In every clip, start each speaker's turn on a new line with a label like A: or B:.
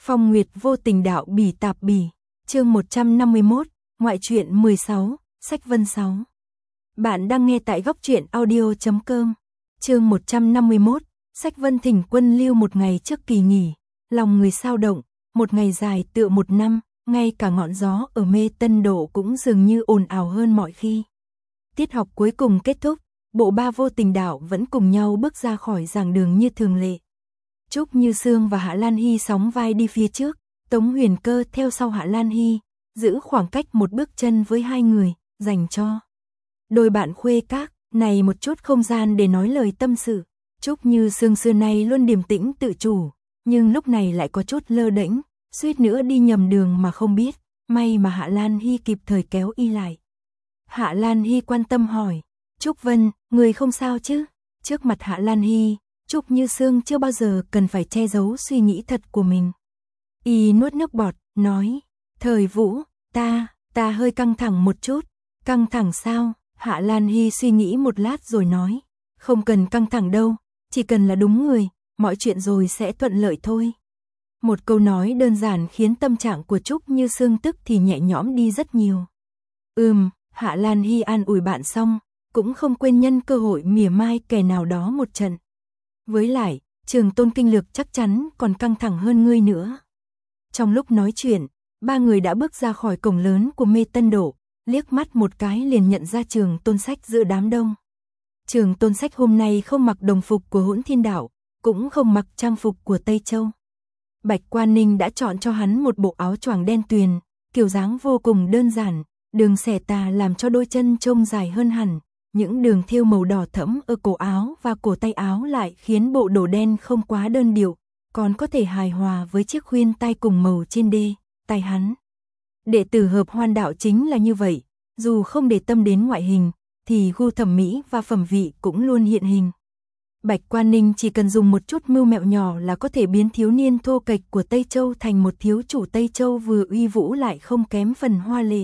A: Phong Nguyệt vô tình đạo bỉ tạp bỉ, chương 151, ngoại truyện 16, sách vân 6. Bạn đang nghe tại góc truyện audio.com. Chương 151, sách vân thỉnh quân lưu một ngày trước kỳ nghỉ, lòng người sao động, một ngày dài tựa một năm, ngay cả ngọn gió ở Mê Tân Độ cũng dường như ồn ào hơn mọi khi. Tiết học cuối cùng kết thúc, bộ ba vô tình đạo vẫn cùng nhau bước ra khỏi giảng đường như thường lệ. Trúc Như Sương và Hạ Lan Hy sóng vai đi phía trước, Tống Huyền Cơ theo sau Hạ Lan Hy, giữ khoảng cách một bước chân với hai người, dành cho đôi bạn khuê các, này một chút không gian để nói lời tâm sự. Trúc Như Sương xưa nay luôn điềm tĩnh tự chủ, nhưng lúc này lại có chút lơ đễnh, suýt nữa đi nhầm đường mà không biết, may mà Hạ Lan Hy kịp thời kéo y lại. Hạ Lan Hy quan tâm hỏi, Trúc Vân, người không sao chứ? Trước mặt Hạ Lan Hy, Trúc Như Sương chưa bao giờ cần phải che giấu suy nghĩ thật của mình. Y nuốt nước bọt, nói, Thời Vũ, ta hơi căng thẳng một chút. Căng thẳng sao? Hạ Lan Hy suy nghĩ một lát rồi nói, không cần căng thẳng đâu, chỉ cần là đúng người, mọi chuyện rồi sẽ thuận lợi thôi. Một câu nói đơn giản khiến tâm trạng của Trúc Như Sương tức thì nhẹ nhõm đi rất nhiều. Hạ Lan Hy an ủi bạn xong, cũng không quên nhân cơ hội mỉa mai kẻ nào đó một trận. Với lại, Trường Tôn Kinh Lược chắc chắn còn căng thẳng hơn ngươi nữa. Trong lúc nói chuyện, ba người đã bước ra khỏi cổng lớn của Mê Tân Độ, liếc mắt một cái liền nhận ra Trường Tôn Sách giữa đám đông. Trường Tôn Sách hôm nay không mặc đồng phục của Hỗn Thiên Đạo, cũng không mặc trang phục của Tây Châu. Bạch Quan Ninh đã chọn cho hắn một bộ áo choàng đen tuyền, kiểu dáng vô cùng đơn giản, đường xẻ tà làm cho đôi chân trông dài hơn hẳn. Những đường thêu màu đỏ thẫm ở cổ áo và cổ tay áo lại khiến bộ đồ đen không quá đơn điệu, còn có thể hài hòa với chiếc khuyên tai cùng màu trên đê, tay hắn. Đệ tử Hợp Hoan Đạo chính là như vậy, dù không để tâm đến ngoại hình, thì gu thẩm mỹ và phẩm vị cũng luôn hiện hình. Bạch Quan Ninh chỉ cần dùng một chút mưu mẹo nhỏ là có thể biến thiếu niên thô kệch của Tây Châu thành một thiếu chủ Tây Châu vừa uy vũ lại không kém phần hoa lệ.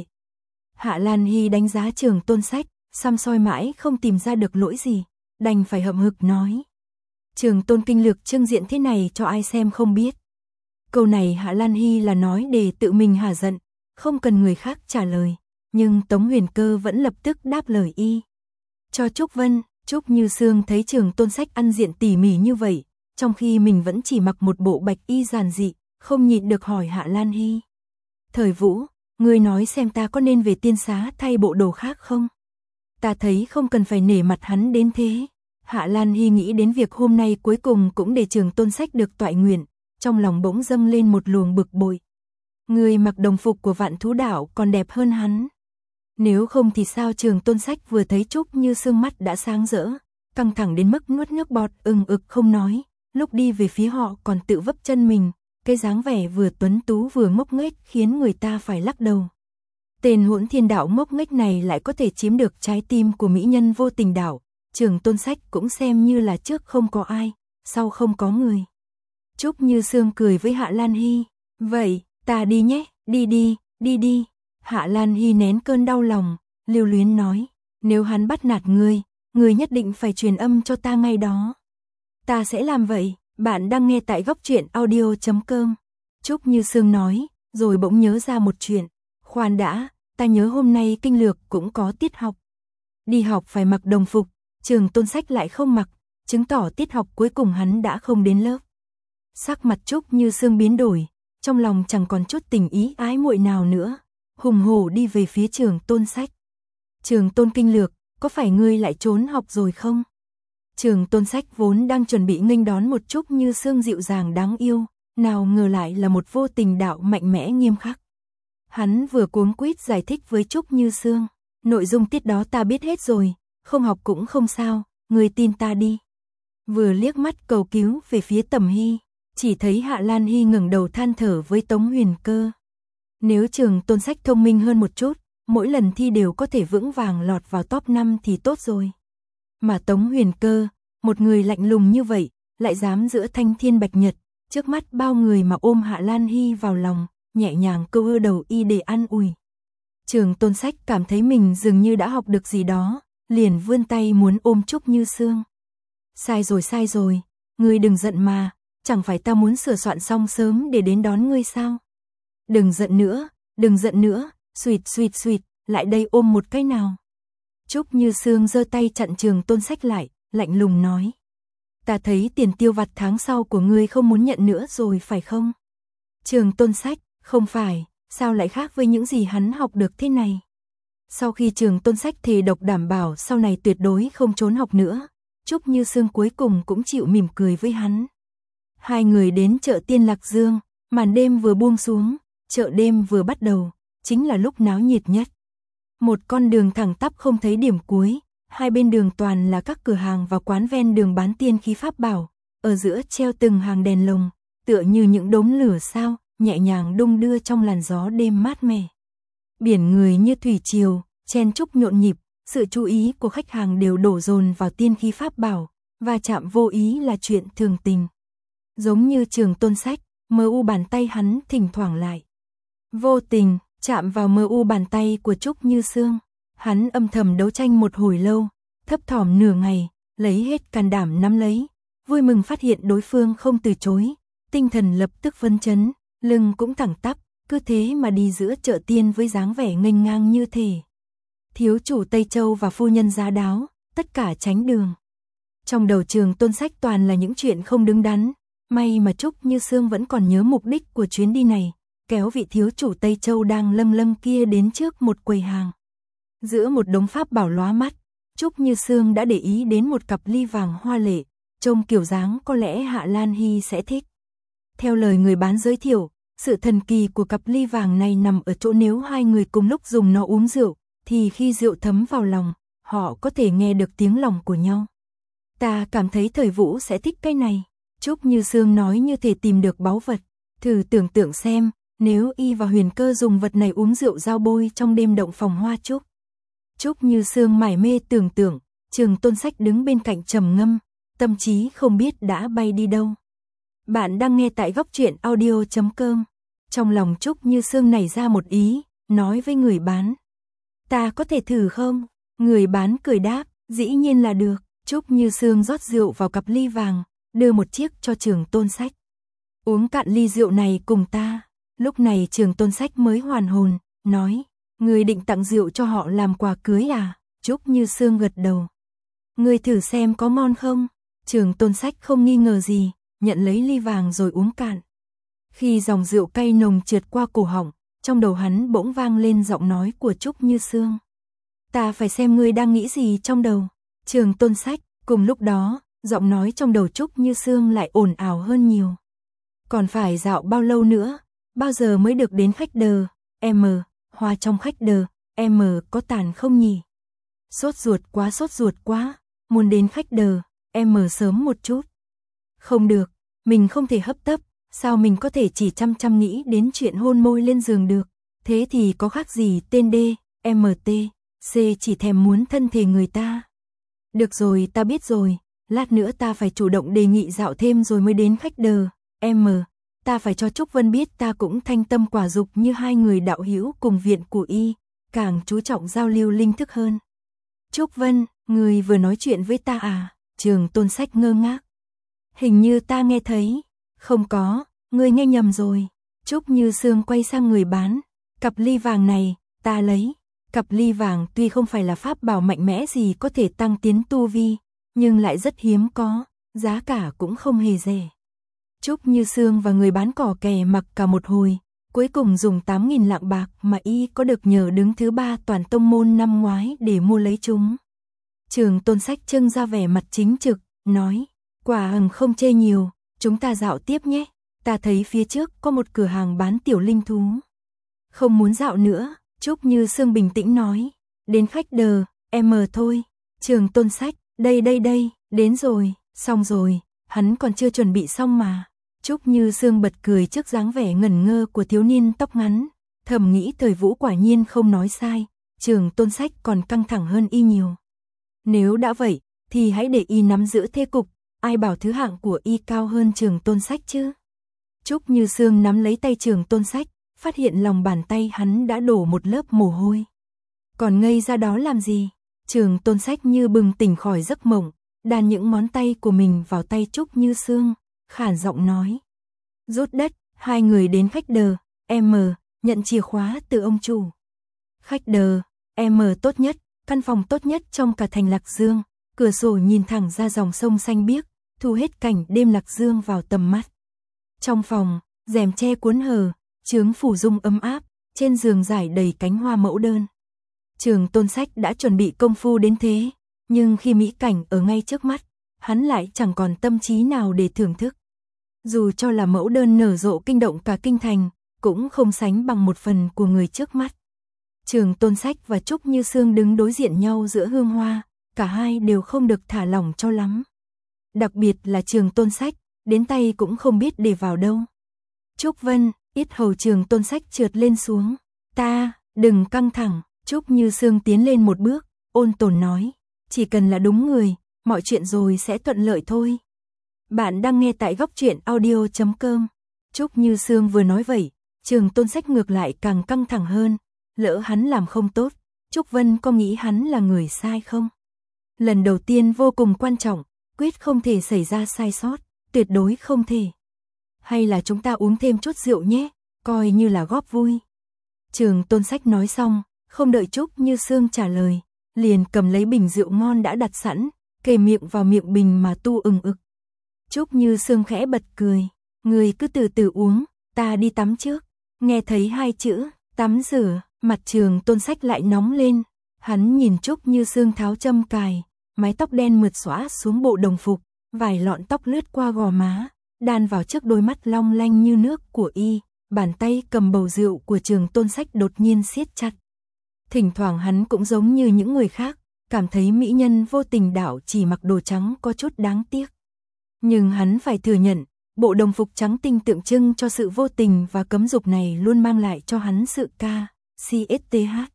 A: Hạ Lan Hy đánh giá Trường Tôn Sách, xăm soi mãi không tìm ra được lỗi gì, đành phải hậm hực nói. Trường Tôn Kinh Lược trưng diện thế này cho ai xem không biết. Câu này Hạ Lan Hy là nói để tự mình hả giận, không cần người khác trả lời, nhưng Tống Huyền Cơ vẫn lập tức đáp lời y. Cho Trúc Vân, Trúc Như Sương thấy Trường Tôn Sách ăn diện tỉ mỉ như vậy, trong khi mình vẫn chỉ mặc một bộ bạch y giản dị, không nhịn được hỏi Hạ Lan Hy. Thời Vũ, ngươi nói xem ta có nên về tiên xá thay bộ đồ khác không? Ta thấy không cần phải nể mặt hắn đến thế. Hạ Lan Hy nghĩ đến việc hôm nay cuối cùng cũng để Trường Tôn Sách được toại nguyện, trong lòng bỗng dâng lên một luồng bực bội. Người mặc đồng phục của Vạn Thú Đạo còn đẹp hơn hắn. Nếu không thì sao? Trường Tôn Sách vừa thấy Trúc Như Sương mắt đã sáng rỡ, căng thẳng đến mức nuốt nước bọt ực không nói, lúc đi về phía họ còn tự vấp chân mình, cái dáng vẻ vừa tuấn tú vừa ngốc nghếch khiến người ta phải lắc đầu. Tên Hỗn Thiên Đạo ngốc nghếch này lại có thể chiếm được trái tim của mỹ nhân vô tình đạo, Trường Tôn Sách cũng xem như là trước không có ai, sau không có người. Trúc Như Sương cười với Hạ Lan Hy, vậy, ta đi nhé, đi. Hạ Lan Hy nén cơn đau lòng, lưu luyến nói, nếu hắn bắt nạt ngươi nhất định phải truyền âm cho ta ngay đó. Ta sẽ làm vậy. Bạn đang nghe tại góc truyện audio.com. Trúc Như Sương nói, rồi bỗng nhớ ra một chuyện. Khoan đã, ta nhớ hôm nay Kinh Lược cũng có tiết học. Đi học phải mặc đồng phục, Trường Tôn Sách lại không mặc, chứng tỏ tiết học cuối cùng hắn đã không đến lớp. Sắc mặt Trúc Như Sương biến đổi, trong lòng chẳng còn chút tình ý ái muội nào nữa, hùng hổ đi về phía Trường Tôn Sách. Trường Tôn Kinh Lược, có phải ngươi lại trốn học rồi không? Trường Tôn Sách vốn đang chuẩn bị nghênh đón một Trúc Như Sương dịu dàng đáng yêu, nào ngờ lại là một vô tình đạo mạnh mẽ nghiêm khắc. Hắn vừa cuống quýt giải thích với Trúc Như Sương, nội dung tiết đó ta biết hết rồi, không học cũng không sao, ngươi tin ta đi. Vừa liếc mắt cầu cứu về phía Tầm Hy, chỉ thấy Hạ Lan Hy ngẩng đầu than thở với Tống Huyền Cơ. Nếu Trường Tôn Sách thông minh hơn một chút, mỗi lần thi đều có thể vững vàng lọt vào top 5 thì tốt rồi. Mà Tống Huyền Cơ, một người lạnh lùng như vậy, lại dám giữa thanh thiên bạch nhật, trước mắt bao người mà ôm Hạ Lan Hy vào lòng, nhẹ nhàng câu ơ đầu y để an ủi. Trường Tôn Sách cảm thấy mình dường như đã học được gì đó, liền vươn tay muốn ôm Trúc Như Sương. Sai rồi, ngươi đừng giận mà, chẳng phải ta muốn sửa soạn xong sớm để đến đón ngươi sao? Đừng giận nữa, suýt, lại đây ôm một cái nào. Trúc Như Sương giơ tay chặn Trường Tôn Sách lại, lạnh lùng nói. Ta thấy tiền tiêu vặt tháng sau của ngươi không muốn nhận nữa rồi phải không? Trường Tôn Sách, không phải, sao lại khác với những gì hắn học được thế này? Sau khi Trường Tôn Sách thề độc đảm bảo sau này tuyệt đối không trốn học nữa, Trúc Như Sương cuối cùng cũng chịu mỉm cười với hắn. Hai người đến chợ Tiên Lạc Dương, màn đêm vừa buông xuống, chợ đêm vừa bắt đầu, chính là lúc náo nhiệt nhất. Một con đường thẳng tắp không thấy điểm cuối, hai bên đường toàn là các cửa hàng và quán ven đường bán tiên khí pháp bảo, ở giữa treo từng hàng đèn lồng, tựa như những đốm lửa sao, nhẹ nhàng đung đưa trong làn gió đêm mát mẻ. Biển người như thủy triều, chen chúc nhộn nhịp, sự chú ý của khách hàng đều đổ dồn vào tiên khí pháp bảo, và chạm vô ý là chuyện thường tình. Giống như Trường Tôn Sách, MU bàn tay hắn thỉnh thoảng lại vô tình chạm vào MU bàn tay của Trúc Như Sương. Hắn âm thầm đấu tranh một hồi lâu, thấp thỏm nửa ngày, lấy hết can đảm nắm lấy, vui mừng phát hiện đối phương không từ chối, tinh thần lập tức phấn chấn, lưng cũng thẳng tắp, cứ thế mà đi giữa chợ tiên với dáng vẻ nghênh ngang như thể thiếu chủ Tây Châu và phu nhân giá đáo, tất cả tránh đường. Trong đầu Trường Tôn Sách toàn là những chuyện không đứng đắn, may mà Trúc Như Sương vẫn còn nhớ mục đích của chuyến đi này, kéo vị thiếu chủ Tây Châu đang lâng lâng kia đến trước một quầy hàng. Giữa một đống pháp bảo lóa mắt, Trúc Như Sương đã để ý đến một cặp ly vàng hoa lệ, trông kiểu dáng có lẽ Hạ Lan Hy sẽ thích. Theo lời người bán giới thiệu, sự thần kỳ của cặp ly vàng này nằm ở chỗ nếu hai người cùng lúc dùng nó uống rượu, thì khi rượu thấm vào lòng, họ có thể nghe được tiếng lòng của nhau. Ta cảm thấy Thời Vũ sẽ thích cái này, Trúc Như Sương nói như thể tìm được báu vật. Thử tưởng tượng xem, nếu y và Huyền Cơ dùng vật này uống rượu giao bôi trong đêm động phòng hoa trúc. Trúc Như Sương mải mê tưởng tượng, Trường Tôn Sách đứng bên cạnh trầm ngâm, tâm trí không biết đã bay đi đâu. Bạn đang nghe tại Góc Truyện Audio.com. Trong lòng Trúc Như Sương nảy ra một ý, nói với người bán. Ta có thể thử không? Người bán cười đáp, dĩ nhiên là được. Trúc Như Sương rót rượu vào cặp ly vàng, đưa một chiếc cho Trường Tôn Sách. Uống cạn ly rượu này cùng ta. Lúc này Trường Tôn Sách mới hoàn hồn, nói, người định tặng rượu cho họ làm quà cưới à? Trúc Như Sương gật đầu. Người thử xem có ngon không? Trường Tôn Sách không nghi ngờ gì, nhận lấy ly vàng rồi uống cạn. Khi dòng rượu cay nồng trượt qua cổ họng, trong đầu hắn bỗng vang lên giọng nói của Trúc Như Sương. Ta phải xem ngươi đang nghĩ gì trong đầu. Trường Tôn Sách, cùng lúc đó, giọng nói trong đầu Trúc Như Sương lại ồn ào hơn nhiều. Còn phải dạo bao lâu nữa? Bao giờ mới được đến khách đờ? Hoa trong khách đờ, có tàn không nhỉ? Sốt ruột quá, muốn đến khách đờ, sớm một chút. Không được, mình không thể hấp tấp, sao mình có thể chỉ chăm nghĩ đến chuyện hôn môi lên giường được? Thế thì có khác gì tên D, MT, C chỉ thèm muốn thân thể người ta. Được rồi, ta biết rồi, lát nữa ta phải chủ động đề nghị dạo thêm rồi mới đến khách đờ, ta phải cho Trúc Vân biết ta cũng thanh tâm quả dục như hai người đạo hữu cùng viện của y, càng chú trọng giao lưu linh thức hơn. Trúc Vân, người vừa nói chuyện với ta à? Trường Tôn Sách ngơ ngác. Hình như ta nghe thấy. Không có, người nghe nhầm rồi. Trúc Như Sương quay sang người bán. Cặp ly vàng này, ta lấy. Cặp ly vàng tuy không phải là pháp bảo mạnh mẽ gì có thể tăng tiến tu vi, nhưng lại rất hiếm có, giá cả cũng không hề rẻ. Trúc Như Sương và người bán cỏ kè mặc cả một hồi, cuối cùng dùng 8.000 lạng bạc mà y có được nhờ đứng thứ 3 toàn tông môn năm ngoái để mua lấy chúng. Trường Tôn Sách trưng ra vẻ mặt chính trực, nói, quả không chê nhiều, chúng ta dạo tiếp nhé, ta thấy phía trước có một cửa hàng bán tiểu linh thú. Không muốn dạo nữa, Trúc Như Sương bình tĩnh nói, đến khách đờ, thôi. Trường Tôn Sách, đây, đến rồi, xong rồi, hắn còn chưa chuẩn bị xong mà. Trúc Như Sương bật cười trước dáng vẻ ngẩn ngơ của thiếu niên tóc ngắn, thầm nghĩ Thời Vũ quả nhiên không nói sai, Trường Tôn Sách còn căng thẳng hơn y nhiều. Nếu đã vậy, thì hãy để y nắm giữ thế cục, ai bảo thứ hạng của y cao hơn Trường Tôn Sách chứ. Trúc Như Sương nắm lấy tay Trường Tôn Sách, phát hiện lòng bàn tay hắn đã đổ một lớp mồ hôi. Còn ngây ra đó làm gì? Trường Tôn Sách như bừng tỉnh khỏi giấc mộng, đan những ngón tay của mình vào tay Trúc Như Sương, khản giọng nói. Rút đất, hai người đến khách đờ, M, nhận chìa khóa từ ông chủ. Khách đờ, M tốt nhất, căn phòng tốt nhất trong cả thành Lạc Dương, cửa sổ nhìn thẳng ra dòng sông xanh biếc, thu hết cảnh đêm Lạc Dương vào tầm mắt. Trong phòng, rèm tre cuốn hờ, chướng phủ dung ấm áp, trên giường trải đầy cánh hoa mẫu đơn. Trường Tôn Sách đã chuẩn bị công phu đến thế, nhưng khi mỹ cảnh ở ngay trước mắt, hắn lại chẳng còn tâm trí nào để thưởng thức. Dù cho là mẫu đơn nở rộ kinh động cả kinh thành, cũng không sánh bằng một phần của người trước mắt. Trường Tôn Sách và Trúc Như Sương đứng đối diện nhau giữa hương hoa, cả hai đều không được thả lỏng cho lắm. Đặc biệt là Trường Tôn Sách, đến tay cũng không biết để vào đâu. Trúc Vân, yết hầu Trường Tôn Sách trượt lên xuống. Ta, đừng căng thẳng. Trúc Như Sương tiến lên một bước, ôn tồn nói. Chỉ cần là đúng người, mọi chuyện rồi sẽ thuận lợi thôi. Bạn đang nghe tại góc truyện audio.com. Trúc Như Sương vừa nói vậy, Trường Tôn Sách ngược lại càng căng thẳng hơn. Lỡ hắn làm không tốt, Trúc Vân có nghĩ hắn là người sai không? Lần đầu tiên vô cùng quan trọng, quyết không thể xảy ra sai sót, tuyệt đối không thể. Hay là chúng ta uống thêm chút rượu nhé, coi như là góp vui. Trường Tôn Sách nói xong, không đợi Trúc Như Sương trả lời, liền cầm lấy bình rượu ngon đã đặt sẵn, kề miệng vào miệng bình mà tu ừng ực. Trúc Như Sương khẽ bật cười, người cứ từ từ uống, ta đi tắm trước. Nghe thấy hai chữ, tắm rửa, mặt Trường Tôn Sách lại nóng lên. Hắn nhìn Trúc Như Sương tháo châm cài, mái tóc đen mượt xõa xuống bộ đồng phục, vài lọn tóc lướt qua gò má, đan vào trước đôi mắt long lanh như nước của y, bàn tay cầm bầu rượu của Trường Tôn Sách đột nhiên siết chặt. Thỉnh thoảng hắn cũng giống như những người khác, cảm thấy mỹ nhân vô tình đạo chỉ mặc đồ trắng có chút đáng tiếc. Nhưng hắn phải thừa nhận, bộ đồng phục trắng tinh tượng trưng cho sự vô tình và cấm dục này luôn mang lại cho hắn sự CSTH.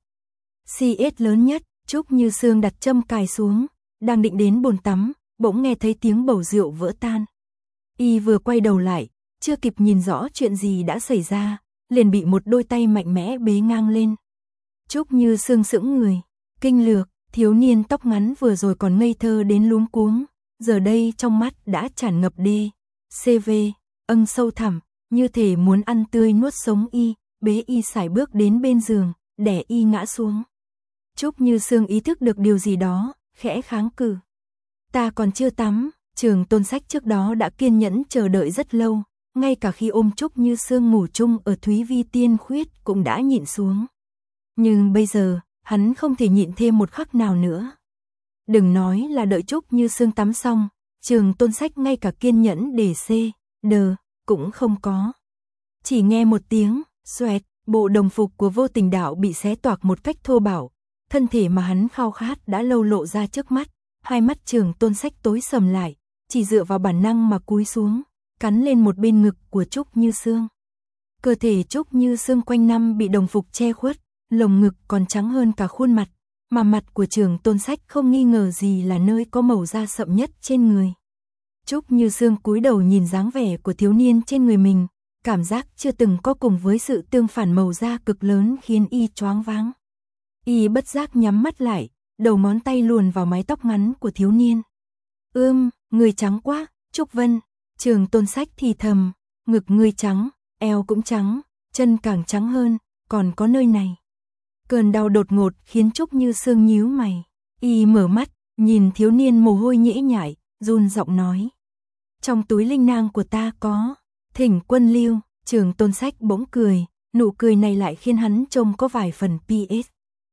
A: CS lớn nhất. Trúc Như Sương đặt châm cài xuống, đang định đến bồn tắm, bỗng nghe thấy tiếng bầu rượu vỡ tan. Y vừa quay đầu lại, chưa kịp nhìn rõ chuyện gì đã xảy ra, liền bị một đôi tay mạnh mẽ bế ngang lên. Trúc Như Sương sững người, kinh lược, thiếu niên tóc ngắn vừa rồi còn ngây thơ đến luống cuống, giờ đây trong mắt đã tràn ngập CV, ân sâu thẳm, như thể muốn ăn tươi nuốt sống y, bế y sải bước đến bên giường, đè y ngã xuống. Trúc Như Sương ý thức được điều gì đó, khẽ kháng cự. Ta còn chưa tắm. Trường Tôn Sách trước đó đã kiên nhẫn chờ đợi rất lâu, ngay cả khi ôm Trúc Như Sương ngủ chung ở Thúy Vi Tiên Khuyết cũng đã nhịn xuống. Nhưng bây giờ, hắn không thể nhịn thêm một khắc nào nữa. Đừng nói là đợi Trúc Như Sương tắm xong, Trường Tôn Sách ngay cả kiên nhẫn để cũng không có. Chỉ nghe một tiếng, xoẹt, bộ đồng phục của Vô Tình Đạo bị xé toạc một cách thô bạo, thân thể mà hắn khao khát đã lâu lộ ra trước mắt. Hai mắt Trường Tôn Sách tối sầm lại, chỉ dựa vào bản năng mà cúi xuống, cắn lên một bên ngực của Trúc Như Sương. Cơ thể Trúc Như Sương quanh năm bị đồng phục che khuất, lồng ngực còn trắng hơn cả khuôn mặt, mà mặt của Trường Tôn Sách không nghi ngờ gì là nơi có màu da sậm nhất trên người. Trúc Như Sương cúi đầu nhìn dáng vẻ của thiếu niên trên người mình, cảm giác chưa từng có cùng với sự tương phản màu da cực lớn khiến y choáng váng. Y bất giác nhắm mắt lại, đầu ngón tay luồn vào mái tóc ngắn của thiếu niên. Người trắng quá, Trúc Vân. Trường Tôn Sách thì thầm, ngực ngươi trắng, eo cũng trắng, chân càng trắng hơn, còn có nơi này. Cơn đau đột ngột khiến Trúc Như Sương nhíu mày. Y mở mắt, nhìn thiếu niên mồ hôi nhễ nhại, run giọng nói. Trong túi linh nang của ta có Thỉnh Quân Lưu. Trường Tôn Sách bỗng cười, nụ cười này lại khiến hắn trông có vài phần PS.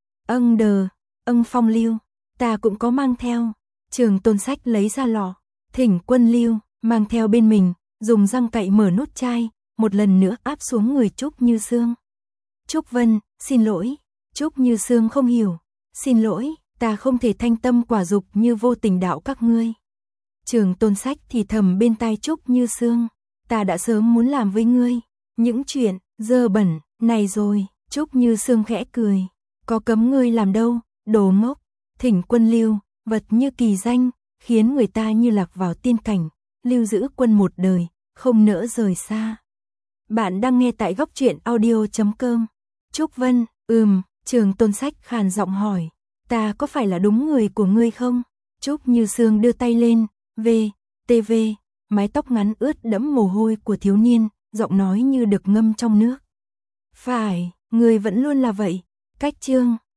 A: Phong lưu, ta cũng có mang theo. Trường Tôn Sách lấy ra lọ Thỉnh Quân Lưu, mang theo bên mình, dùng răng cạy mở nút chai, một lần nữa áp xuống người Trúc Như Sương. Trúc Vân, xin lỗi. Trúc Như Sương không hiểu. Xin lỗi, ta không thể thanh tâm quả dục như Vô Tình Đạo các ngươi. Trường Tôn Sách thì thầm bên tai Trúc Như Sương. Ta đã sớm muốn làm với ngươi những chuyện dơ bẩn này rồi. Trúc Như Sương khẽ cười. Có cấm ngươi làm đâu, đồ ngốc. Thỉnh Quân Lưu, vật như kỳ danh, khiến người ta như lạc vào tiên cảnh, lưu giữ quân một đời, không nỡ rời xa. Bạn đang nghe tại góc truyện audio.com. Trúc Vân, Trường Tôn Sách khàn giọng hỏi, ta có phải là đúng người của ngươi không? Trúc Như Sương đưa tay lên, TV, mái tóc ngắn ướt đẫm mồ hôi của thiếu niên, giọng nói như được ngâm trong nước. Phải, người vẫn luôn là vậy. Cách chương